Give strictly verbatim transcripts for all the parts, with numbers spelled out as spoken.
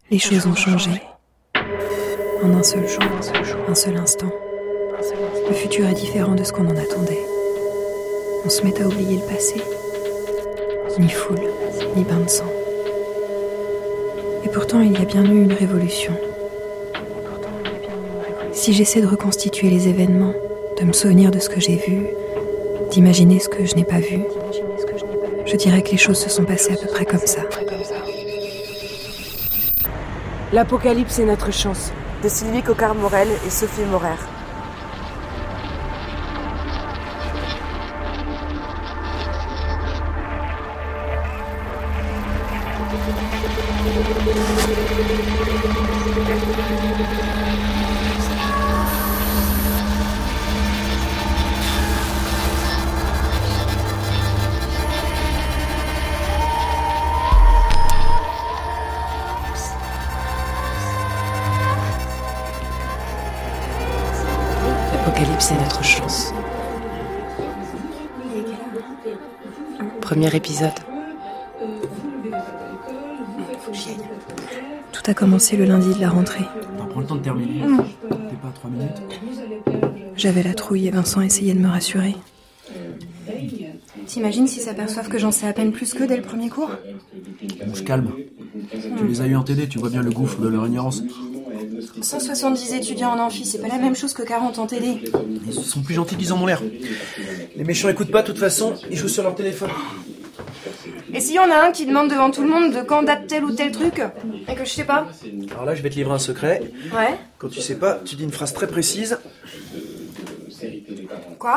Les choses ont changé. En un seul jour, un seul instant. Le futur est différent de ce qu'on en attendait. On se met à oublier le passé. Ni foule, ni bain de sang. Et pourtant, il y a bien eu une révolution. Si j'essaie de reconstituer les événements, de me souvenir de ce que j'ai vu, d'imaginer ce que je n'ai pas vu, je dirais que les choses se sont passées à peu près comme ça. L'apocalypse est notre chance, de Sylvie Coquart-Morel et Sophie Morer. L'apocalypse, c'est notre chance. Premier épisode. Tout a commencé le lundi de la rentrée. T'en prends le temps de terminer. Mmh. T'es pas à trois minutes. J'avais la trouille et Vincent essayait de me rassurer. T'imagines s'ils s'aperçoivent que j'en sais à peine plus qu'eux dès le premier cours ? On se calme. Tu les as eu en T D, tu vois bien le gouffre de leur ignorance. cent soixante-dix étudiants en amphi, c'est pas la même chose que quarante en T D. Ils sont plus gentils qu'ils en ont l'air. Les méchants écoutent pas, de toute façon, ils jouent sur leur téléphone. Et s'il y en a un qui demande devant tout le monde de quand date tel ou tel truc, et que je sais pas ? Alors là, je vais te livrer un secret. Ouais. Quand tu sais pas, tu dis une phrase très précise. Quoi ?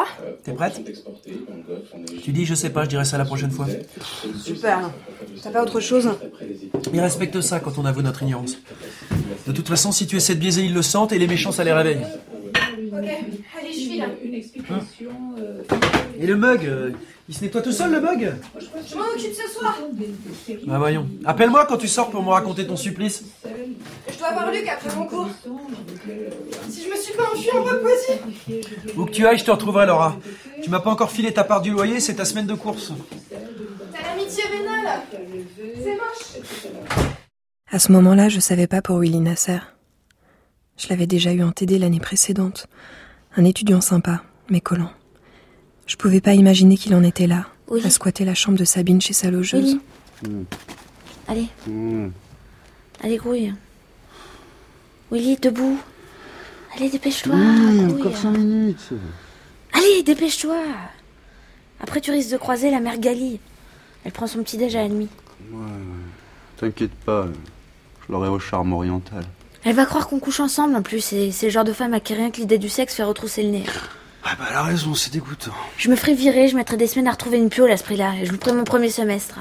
T'es prête ? Tu dis je sais pas, je dirai ça la prochaine fois. Super. T'as pas autre chose ? Ils respectent ça quand on avoue notre ignorance. De toute façon, si tu essaies de biaiser, ils le sentent et les méchants, ça les réveille. Ok, allez, je file. Hein ? Et le mug, euh, il se nettoie tout seul, le mug ? Je m'en occupe ce soir. Bah voyons. Appelle-moi quand tu sors pour me raconter ton supplice. Je dois voir Luc après mon cours. Si je me suis pas enfui en Papouasie. Où que tu ailles, je te retrouverai, Laura. Tu m'as pas encore filé ta part du loyer, c'est ta semaine de course. T'as l'amitié vénale. C'est moche. À ce moment-là, je savais pas pour Willy Nasser. Je l'avais déjà eu en T D l'année précédente. Un étudiant sympa, mais collant. Je pouvais pas imaginer qu'il en était là, oui. À squatter la chambre de Sabine chez sa logeuse. Willy. Mmh. Allez. Mmh. Allez, grouille. Willy, debout. Allez, dépêche-toi. Mmh, encore cinq minutes. Allez, dépêche-toi. Après, tu risques de croiser la mère Gali. Elle prend son petit-déj à la nuit. Ouais, ouais. T'inquiète pas, je l'aurai au charme oriental. Elle va croire qu'on couche ensemble en plus, et c'est le genre de femme à qui rien que l'idée du sexe fait retrousser le nez. Ah bah elle a raison, c'est dégoûtant. Je me ferai virer, je mettrai des semaines à retrouver une piole à ce prix-là, et je louperai mon premier semestre.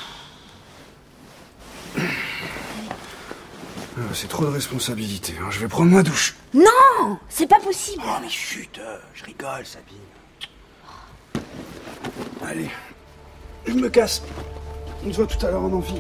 C'est trop de responsabilité, hein. Je vais prendre ma douche. Non, c'est pas possible. Oh mais chut, euh, je rigole, Sabine. Allez, je me casse. On se voit tout à l'heure en amphi.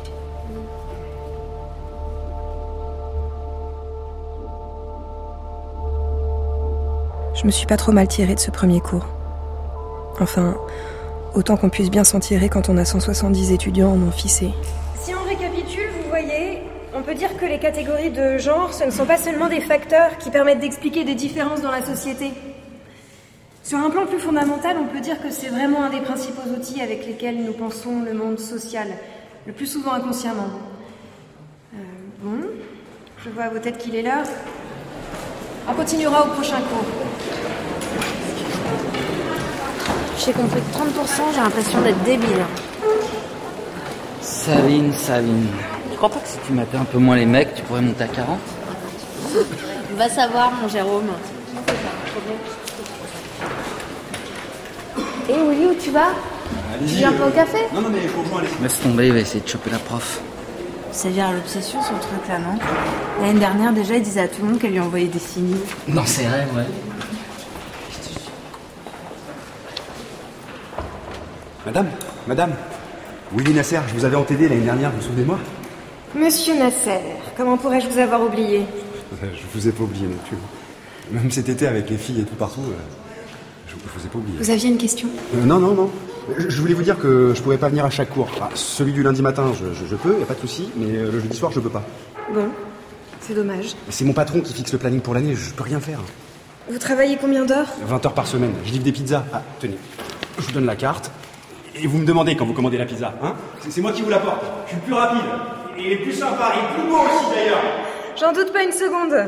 Je me suis pas trop mal tirée de ce premier cours. Enfin, autant qu'on puisse bien s'en tirer quand on a cent soixante-dix étudiants en amphi. Si on récapitule, vous voyez, on peut dire que les catégories de genre, ce ne sont pas seulement des facteurs qui permettent d'expliquer des différences dans la société. Sur un plan plus fondamental, on peut dire que c'est vraiment un des principaux outils avec lesquels nous pensons le monde social, le plus souvent inconsciemment. Euh, bon, je vois à vos têtes qu'il est là. On continuera au prochain cours. J'ai compris que trente pour cent, j'ai l'impression d'être débile. Sabine, Sabine. Tu crois pas que si tu matais un peu moins les mecs, tu pourrais monter à quarante ? Va savoir, mon Jérôme. Hé, hey, Willy, où tu vas ? Allez-y, tu viens un peu au café ? Non, non, mais il faut rejoindre les... Laisse tomber, il va essayer de choper la prof. Ça vient à l'obsession, son truc là, non ? L'année dernière, déjà, il disait à tout le monde qu'elle lui envoyait des signaux. Non, c'est vrai, ouais. Madame, madame, Willy Nasser, je vous avais en T D l'année dernière, vous vous souvenez de moi ? Monsieur Nasser, comment pourrais-je vous avoir oublié ? Je vous ai pas oublié non plus. Même cet été avec les filles et tout partout, je, je vous ai pas oublié. Vous aviez une question ? euh, Non, non, non. Je, je voulais vous dire que je pourrais pas venir à chaque cours. Enfin, celui du lundi matin, je, je, je peux, y a pas de souci, mais le jeudi soir, je peux pas. Bon, c'est dommage. Mais c'est mon patron qui fixe le planning pour l'année, je peux rien faire. Vous travaillez combien d'heures? vingt heures par semaine, je livre des pizzas. Ah, tenez, je vous donne la carte. Et vous me demandez quand vous commandez la pizza, hein? C'est moi qui vous l'apporte. Je suis le plus rapide. Et le plus sympa, et le plus beau aussi d'ailleurs. J'en doute pas une seconde.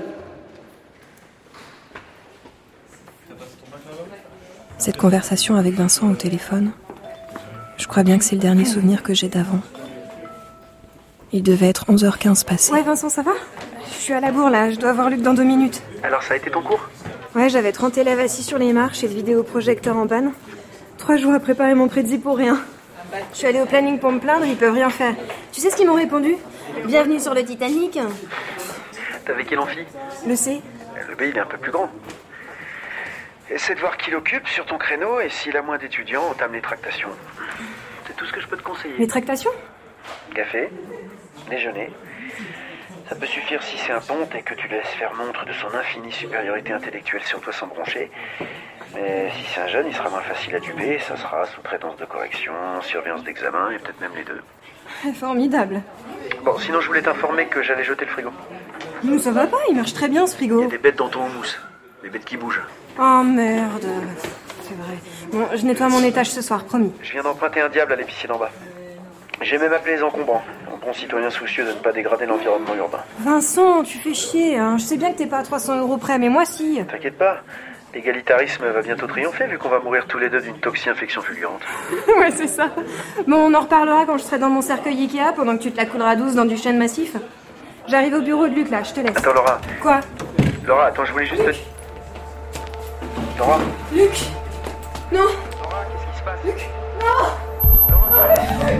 Cette conversation avec Vincent au téléphone, je crois bien que c'est le dernier souvenir que j'ai d'avant. Il devait être onze heures quinze passé. Ouais, Vincent, ça va? Je suis à la bourre, là. Je dois avoir Luc dans deux minutes. Alors, ça a été ton cours? Ouais, j'avais trente élèves assis sur les marches et le vidéoprojecteur en panne. Trois jours à préparer mon prédit pour rien. Je suis allée au planning pour me plaindre, ils peuvent rien faire. Tu sais ce qu'ils m'ont répondu? Bienvenue sur le Titanic. T'avais quel amphi? Le C. Le B, il est un peu plus grand. Essaie de voir qui l'occupe sur ton créneau et s'il a moins d'étudiants, entame les tractations. C'est tout ce que je peux te conseiller. Les tractations? Café, déjeuner. Ça peut suffire si c'est un ponte et que tu laisses faire montre de son infinie supériorité intellectuelle sur toi sans broncher. Mais si c'est un jeune, il sera moins facile à duper. Ça sera sous-traitance de correction, surveillance d'examen et peut-être même les deux. Formidable. Bon, sinon je voulais t'informer que j'allais jeter le frigo. Nous, ça va pas, il marche très bien ce frigo. Il y a des bêtes dans ton houmous. Des bêtes qui bougent. Oh merde. C'est vrai. Bon, je nettoie mon étage ce soir, promis. Je viens d'emprunter un diable à l'épicier d'en bas. J'ai même appelé les encombrants. Un bon citoyen soucieux de ne pas dégrader l'environnement urbain. Vincent, tu fais chier, hein. Je sais bien que t'es pas à trois cents euros près, mais moi si. T'inquiète pas. L'égalitarisme va bientôt triompher vu qu'on va mourir tous les deux d'une toxi-infection fulgurante. Ouais, c'est ça. Bon, on en reparlera quand je serai dans mon cercueil Ikea pendant que tu te la couleras douce dans du chêne massif. J'arrive au bureau de Luc là, je te laisse. Attends, Laura. Quoi? Laura, attends, je voulais juste te... Laura. Luc. Non. Laura, qu'est-ce qui se passe? Luc. Non. Laura.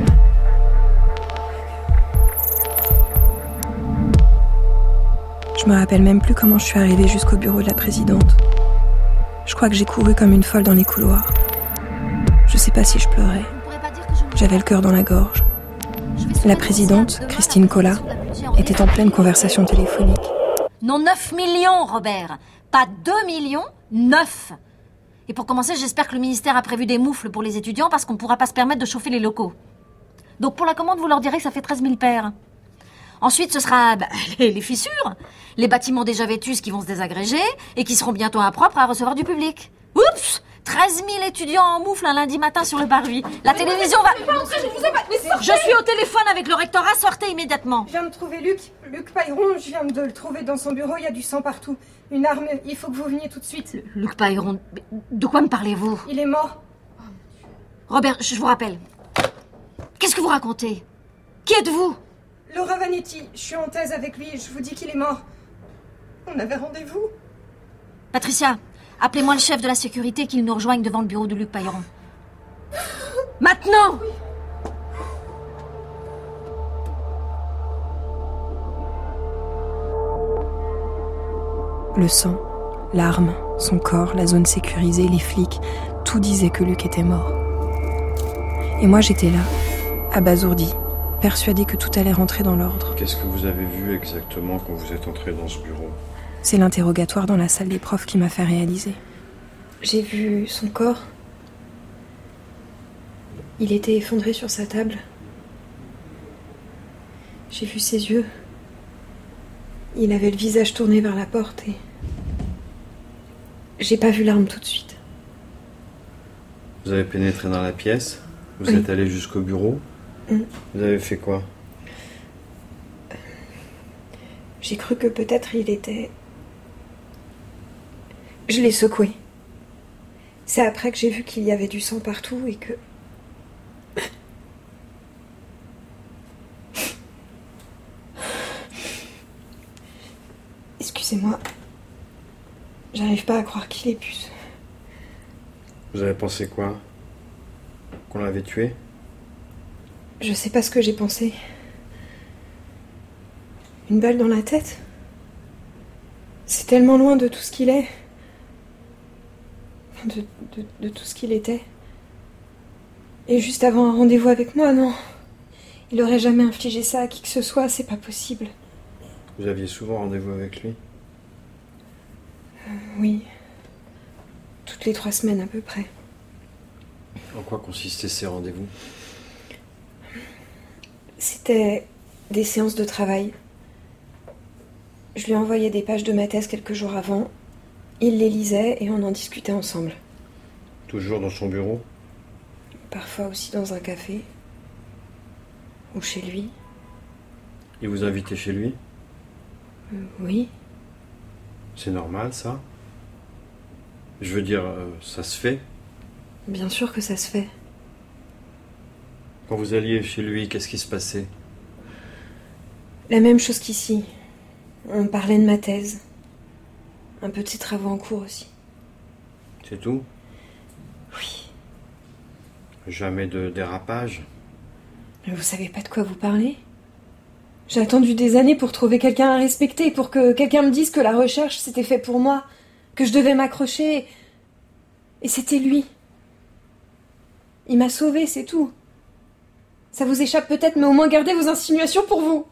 Je me rappelle même plus comment je suis arrivée jusqu'au bureau de la présidente. Je crois que j'ai couru comme une folle dans les couloirs. Je sais pas si je pleurais. J'avais le cœur dans la gorge. La présidente, Christine Collat, était en pleine conversation téléphonique. Non, neuf millions, Robert. Pas deux millions, neuf. Et pour commencer, j'espère que le ministère a prévu des moufles pour les étudiants parce qu'on ne pourra pas se permettre de chauffer les locaux. Donc pour la commande, vous leur direz que ça fait treize mille paires. Ensuite, ce sera bah, les, les fissures, les bâtiments déjà vétus qui vont se désagréger et qui seront bientôt impropres à recevoir du public. Oups! treize mille étudiants en moufle un lundi matin sur le parvis. La mais télévision va... Je suis au téléphone avec le rectorat, sortez immédiatement. Je viens de trouver Luc, Luc Pailleron, je viens de le trouver dans son bureau, il y a du sang partout. Une arme, il faut que vous veniez tout de suite. Luc Pailleron, de quoi me parlez-vous? Il est mort. Robert, je vous rappelle. Qu'est-ce que vous racontez? Qui êtes-vous? Laura Vanetti, je suis en thèse avec lui, je vous dis qu'il est mort. On avait rendez-vous. Patricia, appelez-moi le chef de la sécurité qu'il nous rejoigne devant le bureau de Luc Pailleron. Maintenant! Le sang, l'arme, son corps, la zone sécurisée, les flics, tout disait que Luc était mort. Et moi j'étais là, abasourdie, persuadée que tout allait rentrer dans l'ordre. Qu'est-ce que vous avez vu exactement quand vous êtes entré dans ce bureau? C'est l'interrogatoire dans la salle des profs qui m'a fait réaliser. J'ai vu son corps. Il était effondré sur sa table. J'ai vu ses yeux. Il avait le visage tourné vers la porte et... J'ai pas vu l'arme tout de suite. Vous avez pénétré dans la pièce? Vous oui. êtes allé jusqu'au bureau? mmh. Vous avez fait quoi? J'ai cru que peut-être il était... Je l'ai secoué. C'est après que j'ai vu qu'il y avait du sang partout et que... Excusez-moi. J'arrive pas à croire qu'il ait pu se... Vous avez pensé quoi? Qu'on l'avait tué? Je sais pas ce que j'ai pensé. Une balle dans la tête? C'est tellement loin de tout ce qu'il est. De, de, de tout ce qu'il était. Et juste avant un rendez-vous avec moi, non. Il aurait jamais infligé ça à qui que ce soit, c'est pas possible. Vous aviez souvent rendez-vous avec lui? euh, Oui. Toutes les trois semaines à peu près. En quoi consistaient ces rendez-vous? C'était des séances de travail. Je lui envoyais des pages de ma thèse quelques jours avant. Il les lisait et on en discutait ensemble. Toujours dans son bureau? Parfois aussi dans un café. Ou chez lui. Il vous invitait chez lui? Euh, oui. C'est normal, ça? Je veux dire, euh, ça se fait? Bien sûr que ça se fait. Quand vous alliez chez lui, qu'est-ce qui se passait? La même chose qu'ici. On parlait de ma thèse. Un peu de ses travaux en cours aussi. C'est tout? Oui. Jamais de dérapage? Mais vous savez pas de quoi vous parlez? J'ai attendu des années pour trouver quelqu'un à respecter, pour que quelqu'un me dise que la recherche c'était fait pour moi, que je devais m'accrocher. Et c'était lui. Il m'a sauvée, c'est tout. Ça vous échappe peut-être, mais au moins gardez vos insinuations pour vous.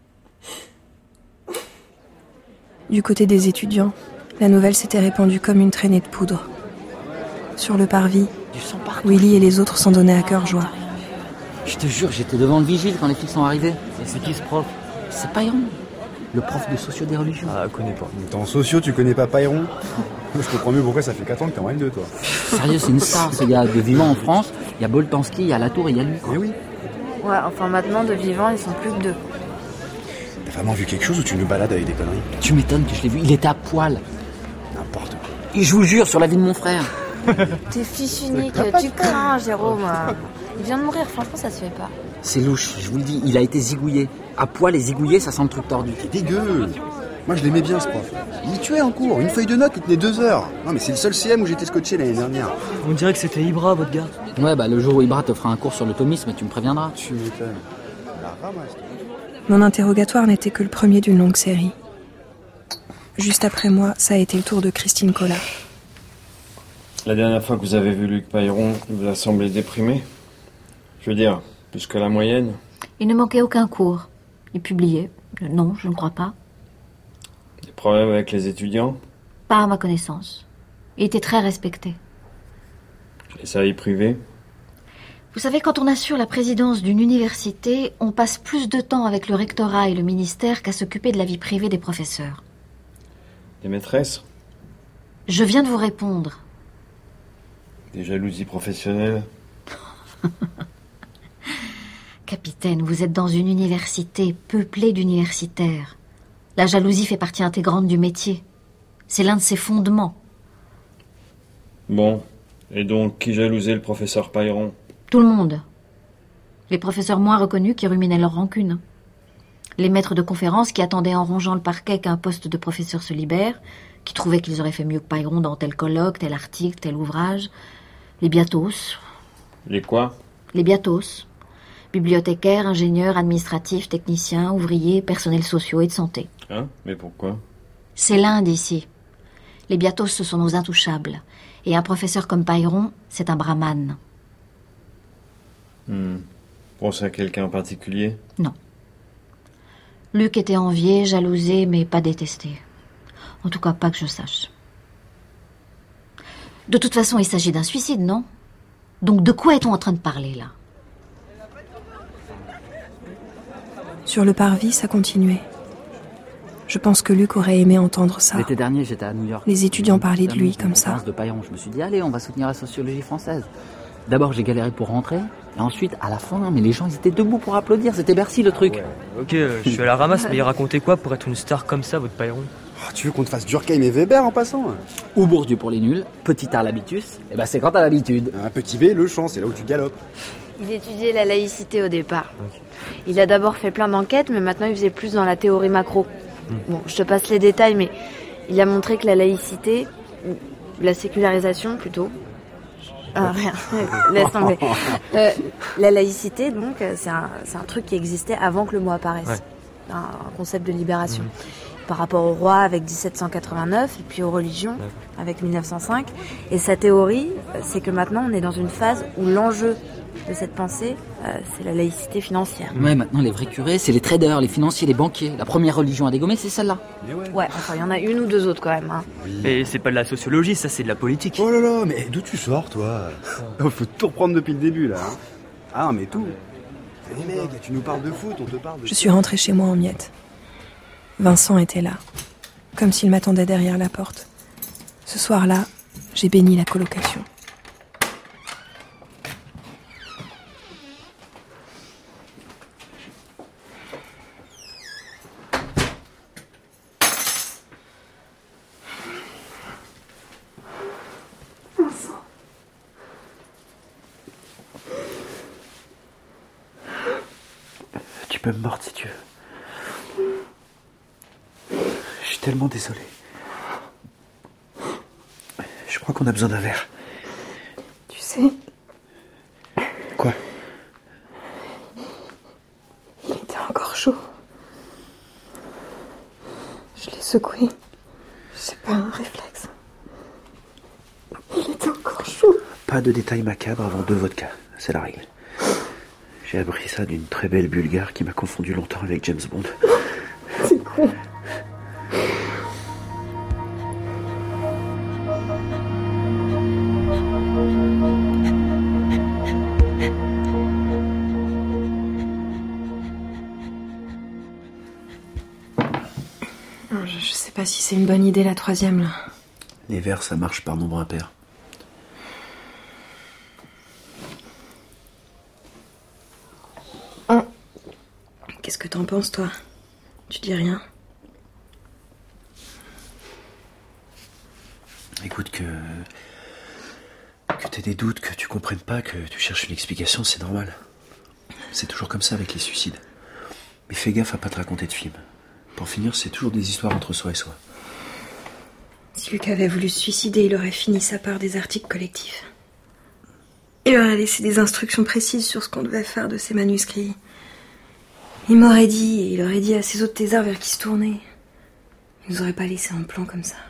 Du côté des étudiants, la nouvelle s'était répandue comme une traînée de poudre. Sur le parvis, Willy et les autres s'en donnaient à cœur joie. Je te jure, j'étais devant le vigile quand les filles sont arrivées. C'est qui ce prof? C'est Payron, le prof de socio des religions. Ah, connais pas. T'es en socio, tu connais pas Payron? Je comprends mieux pourquoi ça fait quatre ans que t'es en L deux, toi. Sérieux, c'est une star, ce gars. De vivant en France, il y a Boltanski, il y a Latour et il y a lui. Eh oui. Ouais, enfin maintenant, de vivants, ils sont plus que deux. T'as vraiment vu quelque chose ou tu nous balades avec des conneries? Tu m'étonnes que je l'ai vu, il était à poil. N'importe quoi. Et je vous jure, sur la vie de mon frère. T'es fils unique, tu crains, Jérôme. Il vient de mourir, franchement, ça se fait pas. C'est louche, je vous le dis, il a été zigouillé. À poil et zigouillé, ça sent le truc tordu. T'es dégueu. Moi, je l'aimais bien, ce prof. Il me tuait en cours. Une feuille de notes, il tenait deux heures. Non, mais c'est le seul C M où j'étais scotché l'année dernière. On dirait que c'était Ibra, votre gars. Ouais, bah le jour où Ibra te fera un cours sur le thomisme, tu me préviendras. Tu m'étonnes. La ramasse. Mon interrogatoire n'était que le premier d'une longue série. Juste après moi, ça a été le tour de Christine Collat. La dernière fois que vous avez vu Luc Payron, il vous a semblé déprimé? Je veux dire, plus que la moyenne? Il ne manquait aucun cours. Il publiait. Non, je ne crois pas. Des problèmes avec les étudiants? Pas à ma connaissance. Il était très respecté. Les services privés? Vous savez, quand on assure la présidence d'une université, on passe plus de temps avec le rectorat et le ministère qu'à s'occuper de la vie privée des professeurs. Des maîtresses? Je viens de vous répondre. Des jalousies professionnelles? Capitaine, vous êtes dans une université peuplée d'universitaires. La jalousie fait partie intégrante du métier. C'est l'un de ses fondements. Bon, et donc qui jalousait le professeur Payron? Tout le monde. Les professeurs moins reconnus qui ruminaient leur rancune. Les maîtres de conférences qui attendaient en rongeant le parquet qu'un poste de professeur se libère, qui trouvaient qu'ils auraient fait mieux que Payron dans tel colloque, tel article, tel ouvrage. Les biatos. Les quoi? Les biatos. Bibliothécaires, ingénieurs, administratifs, techniciens, ouvriers, personnels sociaux et de santé. Hein? Mais pourquoi? C'est l'Inde ici. Les biatos, ce sont nos intouchables. Et un professeur comme Payron, c'est un brahmane. Hmm. Pensez à quelqu'un en particulier? Non. Luc était envié, jalousé, mais pas détesté. En tout cas, pas que je sache. De toute façon, il s'agit d'un suicide, non? Donc de quoi est-on en train de parler, là? Sur le parvis, ça continuait. Je pense que Luc aurait aimé entendre ça. L'été dernier, j'étais à New York. Les étudiants parlaient de lui comme ça. De Payron. Je me suis dit, allez, on va soutenir la sociologie française. D'abord, j'ai galéré pour rentrer. Et ensuite, à la fin, mais les gens, ils étaient debout pour applaudir. C'était Bercy, le truc. Ouais, ok, euh, je suis à la ramasse, mais il racontait quoi pour être une star comme ça, votre Payron? Oh, tu veux qu'on te fasse Durkheim et Weber en passant? Ou Bourdieu pour les nuls, petit art l'habitus, et ben c'est quand t'as l'habitude. Un petit B, le champ, c'est là où tu galopes. Il étudiait la laïcité au départ. Okay. Il a d'abord fait plein d'enquêtes, mais maintenant il faisait plus dans la théorie macro. Mmh. Bon, je te passe les détails, mais il a montré que la laïcité, la sécularisation plutôt, ah, rien, laisse tomber. Euh, la laïcité, donc, c'est un, c'est un truc qui existait avant que le mot apparaisse. Ouais. Un, un concept de libération. Mmh. Par rapport au roi avec dix-sept cent quatre-vingt-neuf, et puis aux religions ouais. avec mille neuf cent cinq. Et sa théorie, c'est que maintenant, on est dans une phase où l'enjeu de cette pensée, euh, c'est la laïcité financière. Ouais, maintenant, les vrais curés, c'est les traders, les financiers, les banquiers. La première religion à dégommer, c'est celle-là. Ouais, ouais, enfin, il y en a une ou deux autres quand même. Hein. Oui. Et c'est pas de la sociologie, ça, c'est de la politique. Oh là là, mais d'où tu sors, toi? Oh, faut tout reprendre depuis le début, là. Hein. Ah, mais tout. Mais mec, tu nous parles de foot, on te parle de... Je suis rentrée chez moi en miettes. Vincent était là, comme s'il m'attendait derrière la porte. Ce soir-là, j'ai béni la colocation. Vincent. Tu peux me mordre si tu veux. Je suis tellement désolé. Je crois qu'on a besoin d'un verre. Tu sais... Quoi? Il était encore chaud. Je l'ai secoué. C'est pas un réflexe. Il était encore chaud. Pas de détails macabres avant deux vodkas. C'est la règle. J'ai appris ça d'une très belle bulgare qui m'a confondu longtemps avec James Bond. C'est con. Je, je sais pas si c'est une bonne idée la troisième là. Les verres, ça marche par nombre impair. Oh. Qu'est-ce que t'en penses, toi? Tu dis rien? Écoute, que... que t'aies des doutes, que tu comprennes pas, que tu cherches une explication, c'est normal. C'est toujours comme ça avec les suicides. Mais fais gaffe à pas te raconter de films. Pour finir, c'est toujours des histoires entre soi et soi. Si Luc avait voulu se suicider, il aurait fini sa part des articles collectifs. Il aurait laissé des instructions précises sur ce qu'on devait faire de ses manuscrits. Il m'aurait dit, et il aurait dit à ses autres thésards vers qui se tourner. Il nous aurait pas laissé un plan comme ça.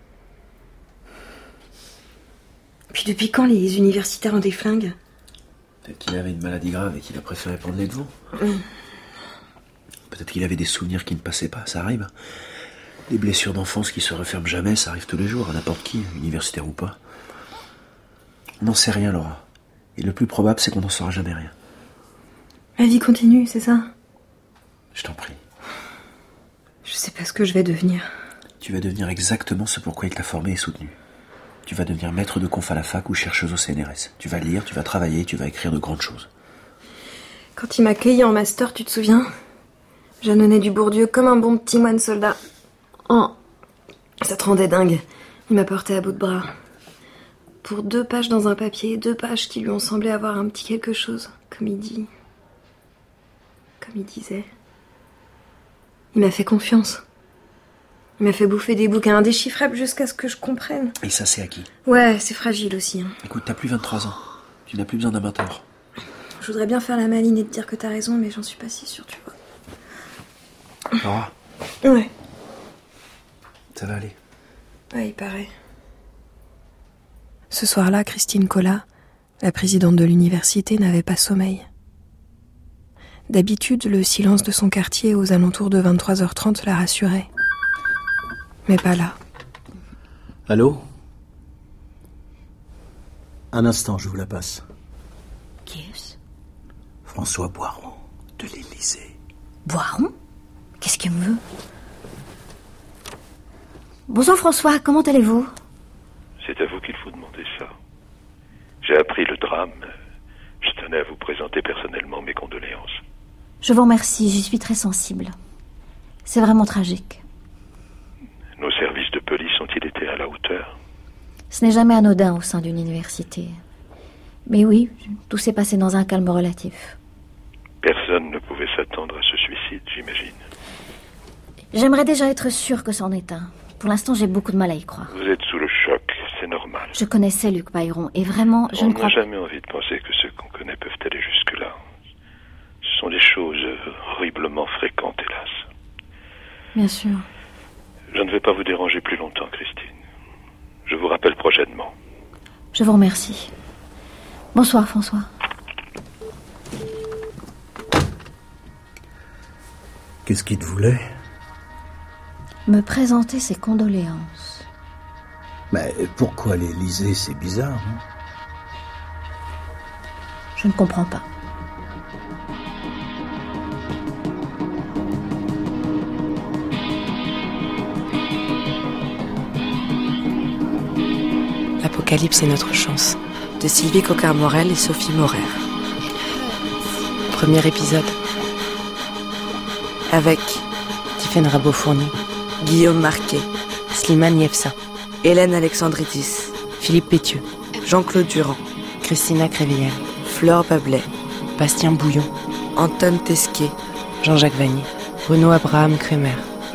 Puis depuis quand les universitaires ont des flingues? Peut-être qu'il avait une maladie grave et qu'il a préféré prendre les devants. Mmh. Peut-être qu'il avait des souvenirs qui ne passaient pas, ça arrive. Des blessures d'enfance qui se referment jamais, ça arrive tous les jours, à n'importe qui, universitaire ou pas. On n'en sait rien, Laura. Et le plus probable, c'est qu'on n'en saura jamais rien. La vie continue, c'est ça? Je t'en prie. Je sais pas ce que je vais devenir. Tu vas devenir exactement ce pourquoi il t'a formé et soutenu. Tu vas devenir maître de conf à la fac ou chercheuse au C N R S. Tu vas lire, tu vas travailler, tu vas écrire de grandes choses. Quand il m'a accueilli en master, tu te souviens? J'annonnais du Bourdieu comme un bon petit moine soldat. Oh, ça te rendait dingue. Il m'a porté à bout de bras. Pour deux pages dans un papier, deux pages qui lui ont semblé avoir un petit quelque chose, comme il dit. Comme il disait. Il m'a fait confiance. Il m'a fait bouffer des bouquins indéchiffrables jusqu'à ce que je comprenne. Et ça, c'est acquis. Ouais, c'est fragile aussi. Hein. Écoute, t'as plus vingt-trois ans. Tu n'as plus besoin d'un mentor. Je voudrais bien faire la maline et te dire que t'as raison, mais j'en suis pas si sûre, tu vois. Laura? Ouais. Ça va aller. Ouais, il paraît. Ce soir-là, Christine Collat, la présidente de l'université, n'avait pas sommeil. D'habitude, le silence de son quartier aux alentours de vingt-trois heures trente la rassurait. Mais pas là. Allô? Un instant, je vous la passe. Qui est-ce? François Boiron, de l'Élysée. Boiron? Qu'est-ce qu'il me veut? Bonsoir François, comment allez-vous? C'est à vous qu'il faut demander ça. J'ai appris le drame. Je tenais à vous présenter personnellement mes condoléances. Je vous remercie, j'y suis très sensible. C'est vraiment tragique. Nos services de police ont-ils été à la hauteur? Ce n'est jamais anodin au sein d'une université. Mais oui, tout s'est passé dans un calme relatif. Personne ne pouvait s'attendre à ce suicide, j'imagine. J'aimerais déjà être sûre que c'en est un. Pour l'instant, j'ai beaucoup de mal à y croire. Vous êtes sous le choc, c'est normal. Je connaissais Luc Bailleron, et vraiment, je On ne crois n'a jamais envie de penser que ceux qu'on connaît peuvent aller jusque-là. Ce sont des choses horriblement fréquentes, hélas. Bien sûr. Je ne vais pas vous déranger plus longtemps, Christine. Je vous rappelle prochainement. Je vous remercie. Bonsoir, François. Qu'est-ce qu'il te voulait? Me présenter ses condoléances. Mais pourquoi l'Élysée? C'est bizarre, non? Je ne comprends pas. Apocalypse est notre chance, de Sylvie Coquart-Morel et Sophie Morer. Premier épisode. Avec Tiffaine Rabot-Fournier, Guillaume Marquet, Slimane Yefsa, Hélène Alexandridis, Philippe Pétieux, Jean-Claude Durand, Christina Créviel, Flore Bablet, Bastien Bouillon, Anton Tesquet, Jean-Jacques Vanier, Bruno Abraham Kremer.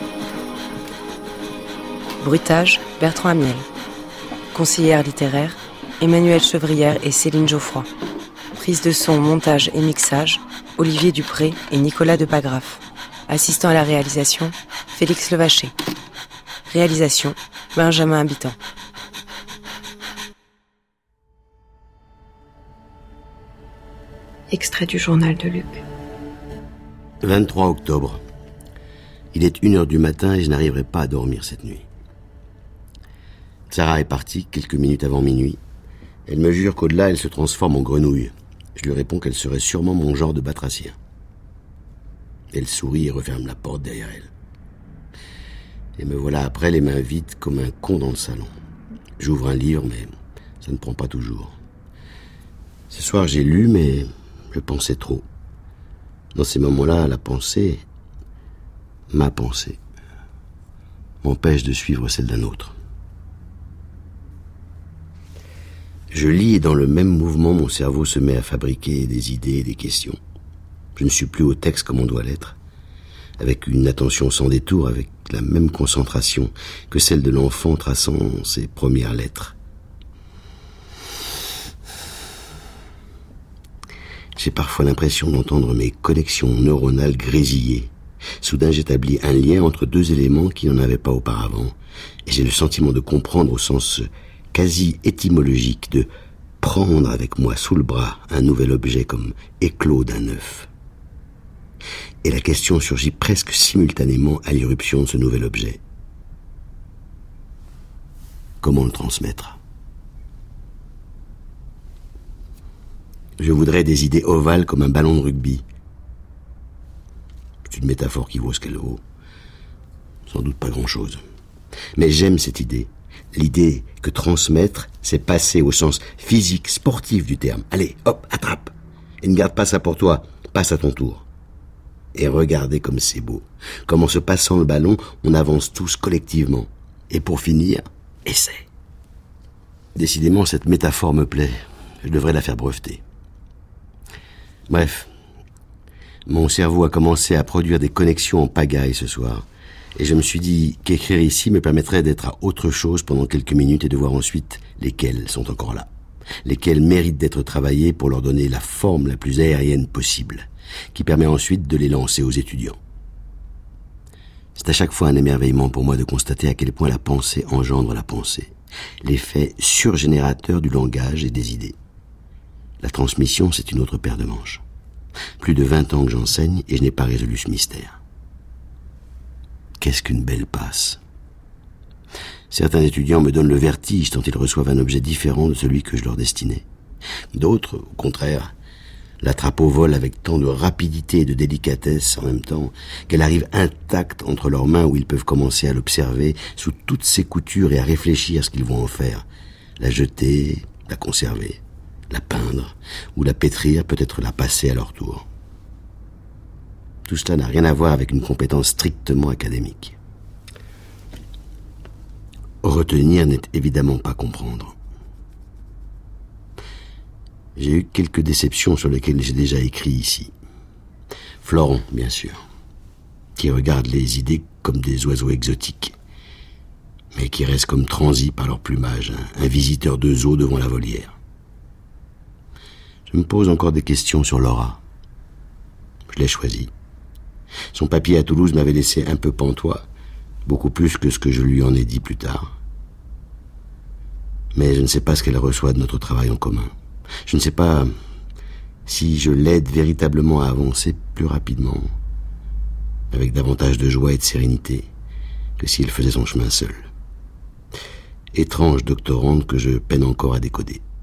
Bruitage, Bertrand Amiel. Conseillère littéraire, Emmanuelle Chevrière et Céline Geoffroy. Prise de son, montage et mixage, Olivier Dupré et Nicolas Depagraf. Assistant à la réalisation, Félix Levaché. Réalisation, Benjamin Habitant. Extrait du journal de Luc. vingt-trois octobre. Il est une heure du matin et je n'arriverai pas à dormir cette nuit. Sarah est partie quelques minutes avant minuit. Elle me jure qu'au-delà, elle se transforme en grenouille. Je lui réponds qu'elle serait sûrement mon genre de batracien. Elle sourit et referme la porte derrière elle. Et me voilà après, les mains vides comme un con dans le salon. J'ouvre un livre, mais ça ne prend pas toujours. Ce soir, j'ai lu, mais je pensais trop. Dans ces moments-là, la pensée, ma pensée, m'empêche de suivre celle d'un autre. Je lis et dans le même mouvement, mon cerveau se met à fabriquer des idées et des questions. Je ne suis plus au texte comme on doit l'être, avec une attention sans détour, avec la même concentration que celle de l'enfant traçant ses premières lettres. J'ai parfois l'impression d'entendre mes connexions neuronales grésiller. Soudain, j'établis un lien entre deux éléments qui n'en avaient pas auparavant, et j'ai le sentiment de comprendre au sens quasi étymologique de prendre avec moi sous le bras un nouvel objet comme éclos d'un œuf. Et la question surgit presque simultanément à l'irruption de ce nouvel objet. Comment le transmettre ? Je voudrais des idées ovales comme un ballon de rugby. C'est une métaphore qui vaut ce qu'elle vaut. Sans doute pas grand-chose. Mais j'aime cette idée. L'idée que transmettre, c'est passer au sens physique, sportif du terme. Allez, hop, attrape. Et ne garde pas ça pour toi, passe à ton tour. Et regardez comme c'est beau. Comme en se passant le ballon, on avance tous collectivement. Et pour finir, essai. Décidément, cette métaphore me plaît. Je devrais la faire breveter. Bref, mon cerveau a commencé à produire des connexions en pagaille ce soir. Et je me suis dit qu'écrire ici me permettrait d'être à autre chose pendant quelques minutes et de voir ensuite lesquelles sont encore là. Lesquelles méritent d'être travaillées pour leur donner la forme la plus aérienne possible, qui permet ensuite de les lancer aux étudiants. C'est à chaque fois un émerveillement pour moi de constater à quel point la pensée engendre la pensée, l'effet surgénérateur du langage et des idées. La transmission, c'est une autre paire de manches. Plus de vingt ans que j'enseigne et je n'ai pas résolu ce mystère. Qu'est-ce qu'une belle passe ? Certains étudiants me donnent le vertige tant ils reçoivent un objet différent de celui que je leur destinais. D'autres, au contraire, l'attrapent au vol avec tant de rapidité et de délicatesse en même temps qu'elle arrive intacte entre leurs mains où ils peuvent commencer à l'observer sous toutes ses coutures et à réfléchir à ce qu'ils vont en faire. La jeter, la conserver, la peindre ou la pétrir, peut-être la passer à leur tour. Tout cela n'a rien à voir avec une compétence strictement académique. Retenir n'est évidemment pas comprendre. J'ai eu quelques déceptions sur lesquelles j'ai déjà écrit ici. Florent, bien sûr, qui regarde les idées comme des oiseaux exotiques, mais qui restent comme transis par leur plumage, un, un visiteur de zoo devant la volière. Je me pose encore des questions sur Laura. Je l'ai choisie. Son papier à Toulouse m'avait laissé un peu pantois, beaucoup plus que ce que je lui en ai dit plus tard. Mais je ne sais pas ce qu'elle reçoit de notre travail en commun. Je ne sais pas si je l'aide véritablement à avancer plus rapidement, avec davantage de joie et de sérénité, que s'il faisait son chemin seul. Étrange doctorante que je peine encore à décoder.